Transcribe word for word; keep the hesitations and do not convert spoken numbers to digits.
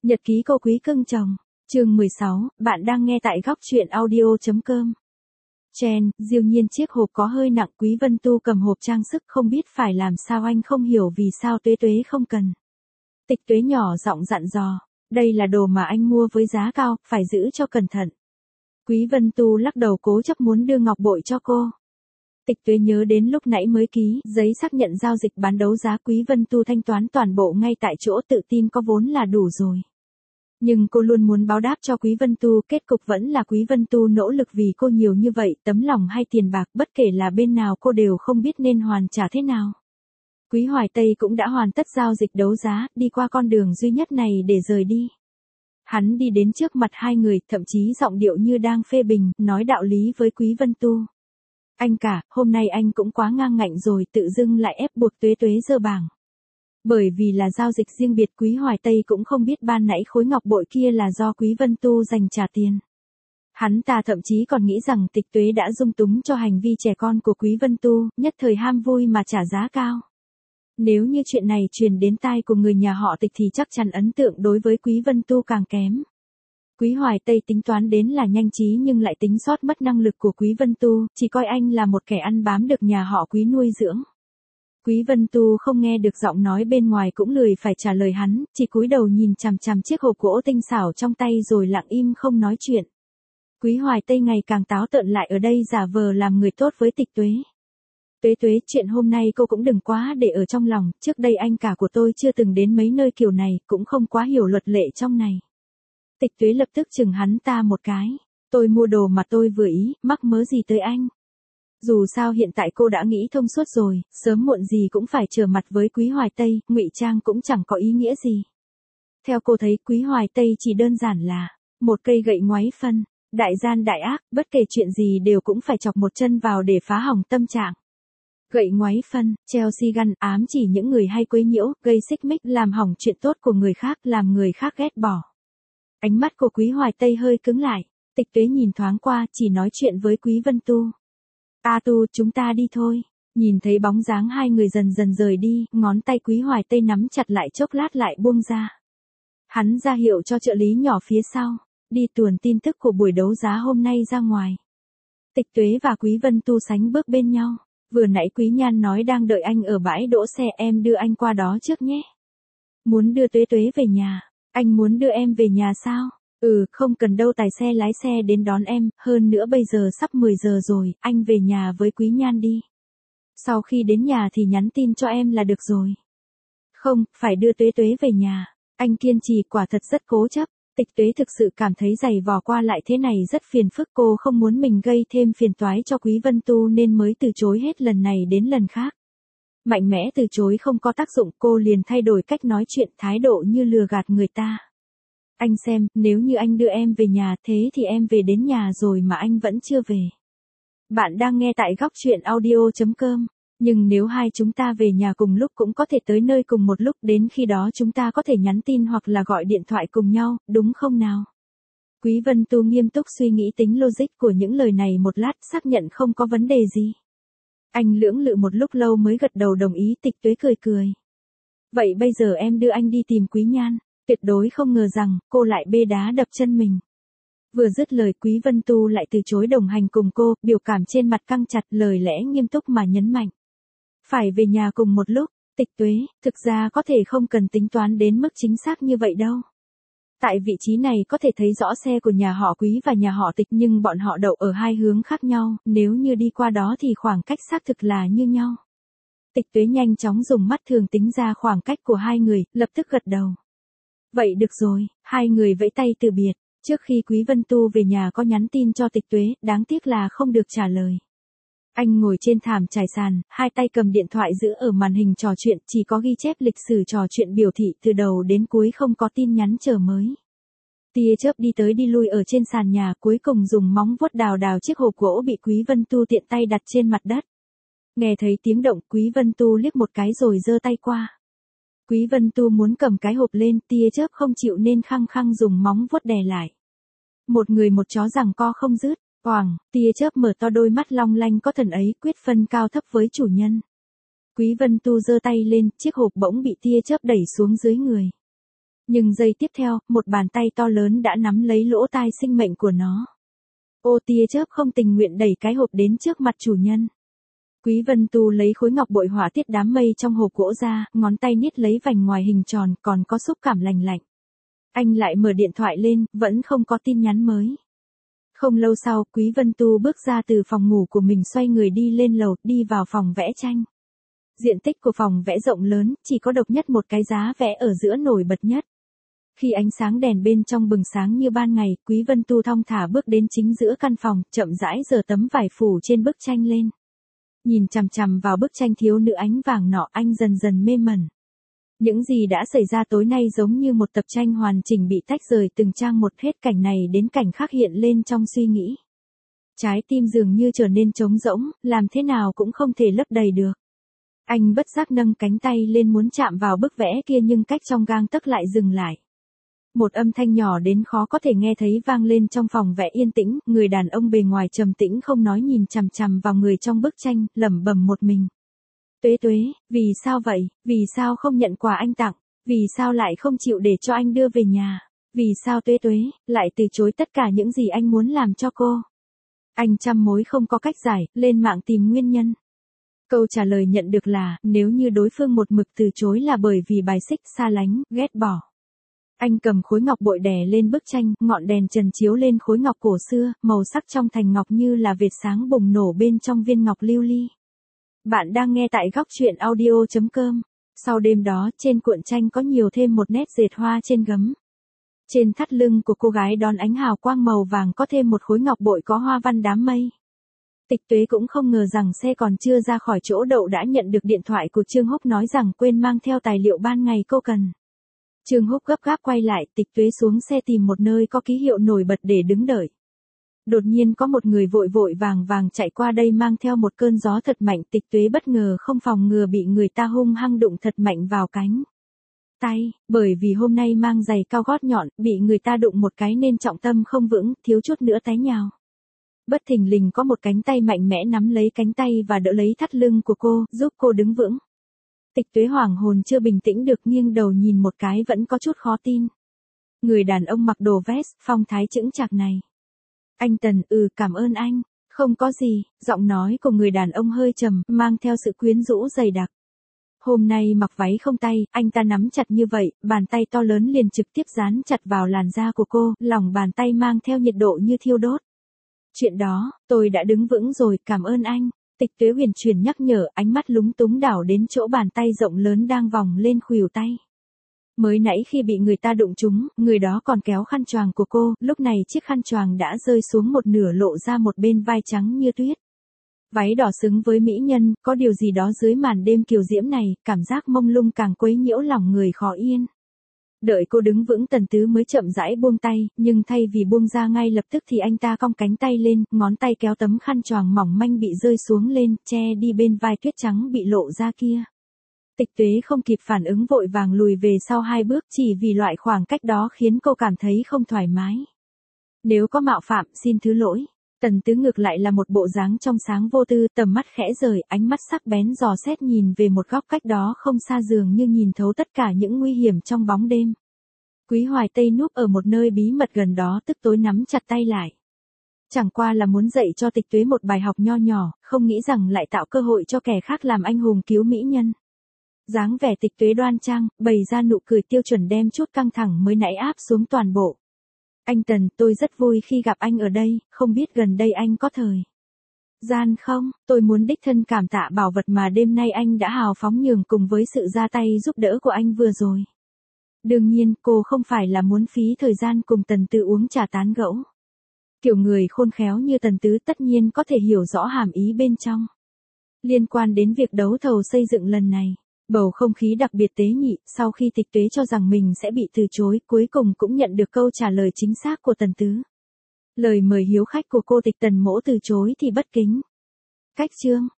Nhật ký cô quý cưng chồng. Chương mười sáu, bạn đang nghe tại góc truyện audio.com. Chen, diêu nhiên chiếc hộp có hơi nặng. Quý Vân Tu cầm hộp trang sức không biết phải làm sao, anh không hiểu vì sao Tuế Tuế không cần. Tịch Tuế nhỏ giọng dặn dò, đây là đồ mà anh mua với giá cao, phải giữ cho cẩn thận. Quý Vân Tu lắc đầu cố chấp muốn đưa ngọc bội cho cô. Tịch Tuế nhớ đến lúc nãy mới ký giấy xác nhận giao dịch bán đấu giá, Quý Vân Tu thanh toán toàn bộ ngay tại chỗ, tự tin có vốn là đủ rồi. Nhưng cô luôn muốn báo đáp cho Quý Vân Tu, kết cục vẫn là Quý Vân Tu nỗ lực vì cô nhiều như vậy, tấm lòng hay tiền bạc, bất kể là bên nào cô đều không biết nên hoàn trả thế nào. Quý Hoài Tây cũng đã hoàn tất giao dịch đấu giá, đi qua con đường duy nhất này để rời đi. Hắn đi đến trước mặt hai người, thậm chí giọng điệu như đang phê bình, nói đạo lý với Quý Vân Tu. Anh cả, hôm nay anh cũng quá ngang ngạnh rồi, tự dưng lại ép buộc Tuế Tuế dơ bảng. Bởi vì là giao dịch riêng biệt, Quý Hoài Tây cũng không biết ban nãy khối ngọc bội kia là do Quý Vân Tu dành trả tiền. Hắn ta thậm chí còn nghĩ rằng Tịch Tuế đã dung túng cho hành vi trẻ con của Quý Vân Tu, nhất thời ham vui mà trả giá cao. Nếu như chuyện này truyền đến tai của người nhà họ Tịch thì chắc chắn ấn tượng đối với Quý Vân Tu càng kém. Quý Hoài Tây tính toán đến là nhanh trí nhưng lại tính sót mất năng lực của Quý Vân Tu, chỉ coi anh là một kẻ ăn bám được nhà họ Quý nuôi dưỡng. Quý Vân Tu không nghe được giọng nói bên ngoài cũng lười phải trả lời hắn, chỉ cúi đầu nhìn chằm chằm chiếc hộp gỗ tinh xảo trong tay rồi lặng im không nói chuyện. Quý Hoài Tây ngày càng táo tợn lại ở đây giả vờ làm người tốt với Tịch Tuế. Tuế Tuế, chuyện hôm nay cô cũng đừng quá để ở trong lòng, trước đây anh cả của tôi chưa từng đến mấy nơi kiểu này, cũng không quá hiểu luật lệ trong này. Tịch Tuế lập tức chừng hắn ta một cái, tôi mua đồ mà tôi vừa ý, mắc mớ gì tới anh. Dù sao hiện tại cô đã nghĩ thông suốt rồi, sớm muộn gì cũng phải trở mặt với Quý Hoài Tây, ngụy trang cũng chẳng có ý nghĩa gì. Theo cô thấy Quý Hoài Tây chỉ đơn giản là một cây gậy ngoáy phân, đại gian đại ác, bất kể chuyện gì đều cũng phải chọc một chân vào để phá hỏng tâm trạng. Gậy ngoáy phân, Chelsea gun, ám chỉ những người hay quấy nhiễu, gây xích mích, làm hỏng chuyện tốt của người khác, làm người khác ghét bỏ. Ánh mắt của Quý Hoài Tây hơi cứng lại, Tịch Tuế nhìn thoáng qua, chỉ nói chuyện với Quý Vân Tu. A Tu, chúng ta đi thôi. Nhìn thấy bóng dáng hai người dần dần rời đi, ngón tay Quý Hoài Tây nắm chặt lại chốc lát lại buông ra. Hắn ra hiệu cho trợ lý nhỏ phía sau, đi tuồn tin tức của buổi đấu giá hôm nay ra ngoài. Tịch Tuế và Quý Vân Tu sánh bước bên nhau. Vừa nãy Quý Nhan nói đang đợi anh ở bãi đỗ xe, em đưa anh qua đó trước nhé. Muốn đưa Tuế Tuế về nhà. Anh muốn đưa em về nhà sao? Ừ, không cần đâu, tài xe lái xe đến đón em, hơn nữa bây giờ sắp mười giờ rồi, anh về nhà với Quý Nhan đi. Sau khi đến nhà thì nhắn tin cho em là được rồi. Không, phải đưa Tuế Tuế về nhà. Anh kiên trì, quả thật rất cố chấp. Tịch Tuế thực sự cảm thấy giày vò qua lại thế này rất phiền phức, cô không muốn mình gây thêm phiền toái cho Quý Vân Tu nên mới từ chối hết lần này đến lần khác. Mạnh mẽ từ chối không có tác dụng, cô liền thay đổi cách nói chuyện, thái độ như lừa gạt người ta. Anh xem, nếu như anh đưa em về nhà thế thì em về đến nhà rồi mà anh vẫn chưa về. Bạn đang nghe tại góc truyện audio.com. Nhưng nếu hai chúng ta về nhà cùng lúc cũng có thể tới nơi cùng một lúc, đến khi đó chúng ta có thể nhắn tin hoặc là gọi điện thoại cùng nhau, đúng không nào? Quý Vân Tu nghiêm túc suy nghĩ tính logic của những lời này một lát, xác nhận không có vấn đề gì. Anh lưỡng lự một lúc lâu mới gật đầu đồng ý. Tịch Tuế cười cười. Vậy bây giờ em đưa anh đi tìm Quý Nhan. Tuyệt đối không ngờ rằng, cô lại bê đá đập chân mình. Vừa dứt lời Quý Vân Tu lại từ chối đồng hành cùng cô, biểu cảm trên mặt căng chặt, lời lẽ nghiêm túc mà nhấn mạnh. Phải về nhà cùng một lúc, Tịch Tuế, thực ra có thể không cần tính toán đến mức chính xác như vậy đâu. Tại vị trí này có thể thấy rõ xe của nhà họ Quý và nhà họ Tịch nhưng bọn họ đậu ở hai hướng khác nhau, nếu như đi qua đó thì khoảng cách xác thực là như nhau. Tịch Tuế nhanh chóng dùng mắt thường tính ra khoảng cách của hai người, lập tức gật đầu. Vậy được rồi, hai người vẫy tay từ biệt. Trước khi Quý Vân Tu về nhà có nhắn tin cho Tịch Tuế, đáng tiếc là không được trả lời. Anh ngồi trên thảm trải sàn, hai tay cầm điện thoại giữ ở màn hình trò chuyện, chỉ có ghi chép lịch sử trò chuyện biểu thị từ đầu đến cuối không có tin nhắn chờ mới. Tia chớp đi tới đi lui ở trên sàn nhà, cuối cùng dùng móng vuốt đào đào chiếc hộp gỗ bị Quý Vân Tu tiện tay đặt trên mặt đất. Nghe thấy tiếng động, Quý Vân Tu liếc một cái rồi giơ tay qua. Quý Vân Tu muốn cầm cái hộp lên, tia chớp không chịu nên khăng khăng dùng móng vuốt đè lại. Một người một chó giằng co không dứt. Oảng, tia chớp mở to đôi mắt long lanh có thần ấy, quyết phân cao thấp với chủ nhân. Quý Vân Tu giơ tay lên, chiếc hộp bỗng bị tia chớp đẩy xuống dưới người. Nhưng giây tiếp theo, một bàn tay to lớn đã nắm lấy lỗ tai sinh mệnh của nó. Ô tia chớp không tình nguyện đẩy cái hộp đến trước mặt chủ nhân. Quý Vân Tu lấy khối ngọc bội hỏa tiết đám mây trong hộp gỗ ra, ngón tay niết lấy vành ngoài hình tròn, còn có xúc cảm lành lạnh. Anh lại mở điện thoại lên, vẫn không có tin nhắn mới. Không lâu sau, Quý Vân Tu bước ra từ phòng ngủ của mình, xoay người đi lên lầu, đi vào phòng vẽ tranh. Diện tích của phòng vẽ rộng lớn, chỉ có độc nhất một cái giá vẽ ở giữa nổi bật nhất. Khi ánh sáng đèn bên trong bừng sáng như ban ngày, Quý Vân Tu thong thả bước đến chính giữa căn phòng, chậm rãi giở tấm vải phủ trên bức tranh lên. Nhìn chằm chằm vào bức tranh thiếu nữ ánh vàng nọ, anh dần dần mê mẩn. Những gì đã xảy ra tối nay giống như một tập tranh hoàn chỉnh bị tách rời từng trang một, hết cảnh này đến cảnh khác hiện lên trong suy nghĩ. Trái tim dường như trở nên trống rỗng, làm thế nào cũng không thể lấp đầy được. Anh bất giác nâng cánh tay lên muốn chạm vào bức vẽ kia, nhưng cách trong gang tấc lại dừng lại. Một âm thanh nhỏ đến khó có thể nghe thấy vang lên trong phòng vẽ yên tĩnh, người đàn ông bề ngoài trầm tĩnh không nói nhìn chằm chằm vào người trong bức tranh, lẩm bẩm một mình. Tuế Tuế, vì sao vậy, vì sao không nhận quà anh tặng, vì sao lại không chịu để cho anh đưa về nhà, vì sao Tuế Tuế, lại từ chối tất cả những gì anh muốn làm cho cô. Anh trăm mối không có cách giải, lên mạng tìm nguyên nhân. Câu trả lời nhận được là, nếu như đối phương một mực từ chối là bởi vì bài xích, xa lánh, ghét bỏ. Anh cầm khối ngọc bội đè lên bức tranh, ngọn đèn trần chiếu lên khối ngọc cổ xưa, màu sắc trong thành ngọc như là vệt sáng bùng nổ bên trong viên ngọc lưu ly. Bạn đang nghe tại góc truyện audio chấm com. Sau đêm đó, trên cuộn tranh có nhiều thêm một nét dệt hoa trên gấm. Trên thắt lưng của cô gái đón ánh hào quang màu vàng có thêm một khối ngọc bội có hoa văn đám mây. Tịch Tuế cũng không ngờ rằng xe còn chưa ra khỏi chỗ đậu đã nhận được điện thoại của Trương Húc nói rằng quên mang theo tài liệu ban ngày cô cần. Trương Húc gấp gáp quay lại, Tịch Tuế xuống xe tìm một nơi có ký hiệu nổi bật để đứng đợi. Đột nhiên có một người vội vội vàng vàng chạy qua đây mang theo một cơn gió thật mạnh, Tịch Tuế bất ngờ không phòng ngừa bị người ta hung hăng đụng thật mạnh vào cánh tay, bởi vì hôm nay mang giày cao gót nhọn, bị người ta đụng một cái nên trọng tâm không vững, thiếu chút nữa té nhào. Bất thình lình có một cánh tay mạnh mẽ nắm lấy cánh tay và đỡ lấy thắt lưng của cô, giúp cô đứng vững. Tịch Tuế hoảng hồn chưa bình tĩnh được, nghiêng đầu nhìn một cái vẫn có chút khó tin. Người đàn ông mặc đồ vest, phong thái chững chạc này. Anh Tần, ừ cảm ơn anh, không có gì, giọng nói của người đàn ông hơi trầm, mang theo sự quyến rũ dày đặc. Hôm nay mặc váy không tay, anh ta nắm chặt như vậy, bàn tay to lớn liền trực tiếp dán chặt vào làn da của cô, lòng bàn tay mang theo nhiệt độ như thiêu đốt. Chuyện đó, tôi đã đứng vững rồi, cảm ơn anh. Tịch Tuế huyền chuyển nhắc nhở, ánh mắt lúng túng đảo đến chỗ bàn tay rộng lớn đang vòng lên khuỷu tay. Mới nãy khi bị người ta đụng trúng, người đó còn kéo khăn choàng của cô, lúc này chiếc khăn choàng đã rơi xuống một nửa, lộ ra một bên vai trắng như tuyết. Váy đỏ xứng với mỹ nhân, có điều gì đó dưới màn đêm kiều diễm này, cảm giác mông lung càng quấy nhiễu lòng người khó yên. Đợi cô đứng vững, Tần Tứ mới chậm rãi buông tay, nhưng thay vì buông ra ngay lập tức thì anh ta cong cánh tay lên, ngón tay kéo tấm khăn choàng mỏng manh bị rơi xuống lên, che đi bên vai tuyết trắng bị lộ ra kia. Tịch Tuế không kịp phản ứng vội vàng lùi về sau hai bước, chỉ vì loại khoảng cách đó khiến cô cảm thấy không thoải mái. Nếu có mạo phạm, xin thứ lỗi. Tần Tứ ngược lại là một bộ dáng trong sáng vô tư, tầm mắt khẽ rời, ánh mắt sắc bén dò xét nhìn về một góc cách đó không xa, dường như nhìn thấu tất cả những nguy hiểm trong bóng đêm. Quý Hoài Tây núp ở một nơi bí mật gần đó tức tối nắm chặt tay lại. Chẳng qua là muốn dạy cho Tịch Tuế một bài học nho nhỏ, không nghĩ rằng lại tạo cơ hội cho kẻ khác làm anh hùng cứu mỹ nhân. Dáng vẻ Tịch Tuế đoan trang, bày ra nụ cười tiêu chuẩn đem chút căng thẳng mới nãy áp xuống toàn bộ. Anh Tần, tôi rất vui khi gặp anh ở đây, không biết gần đây anh có thời gian không, tôi muốn đích thân cảm tạ bảo vật mà đêm nay anh đã hào phóng nhường cùng với sự ra tay giúp đỡ của anh vừa rồi. Đương nhiên, cô không phải là muốn phí thời gian cùng Tần Tứ uống trà tán gẫu. Kiểu người khôn khéo như Tần Tứ tất nhiên có thể hiểu rõ hàm ý bên trong. Liên quan đến việc đấu thầu xây dựng lần này, bầu không khí đặc biệt tế nhị, sau khi Tịch Tuế cho rằng mình sẽ bị từ chối, cuối cùng cũng nhận được câu trả lời chính xác của Tần Tứ. Lời mời hiếu khách của cô Tịch Tần Mỗ từ chối thì bất kính. Cách chương,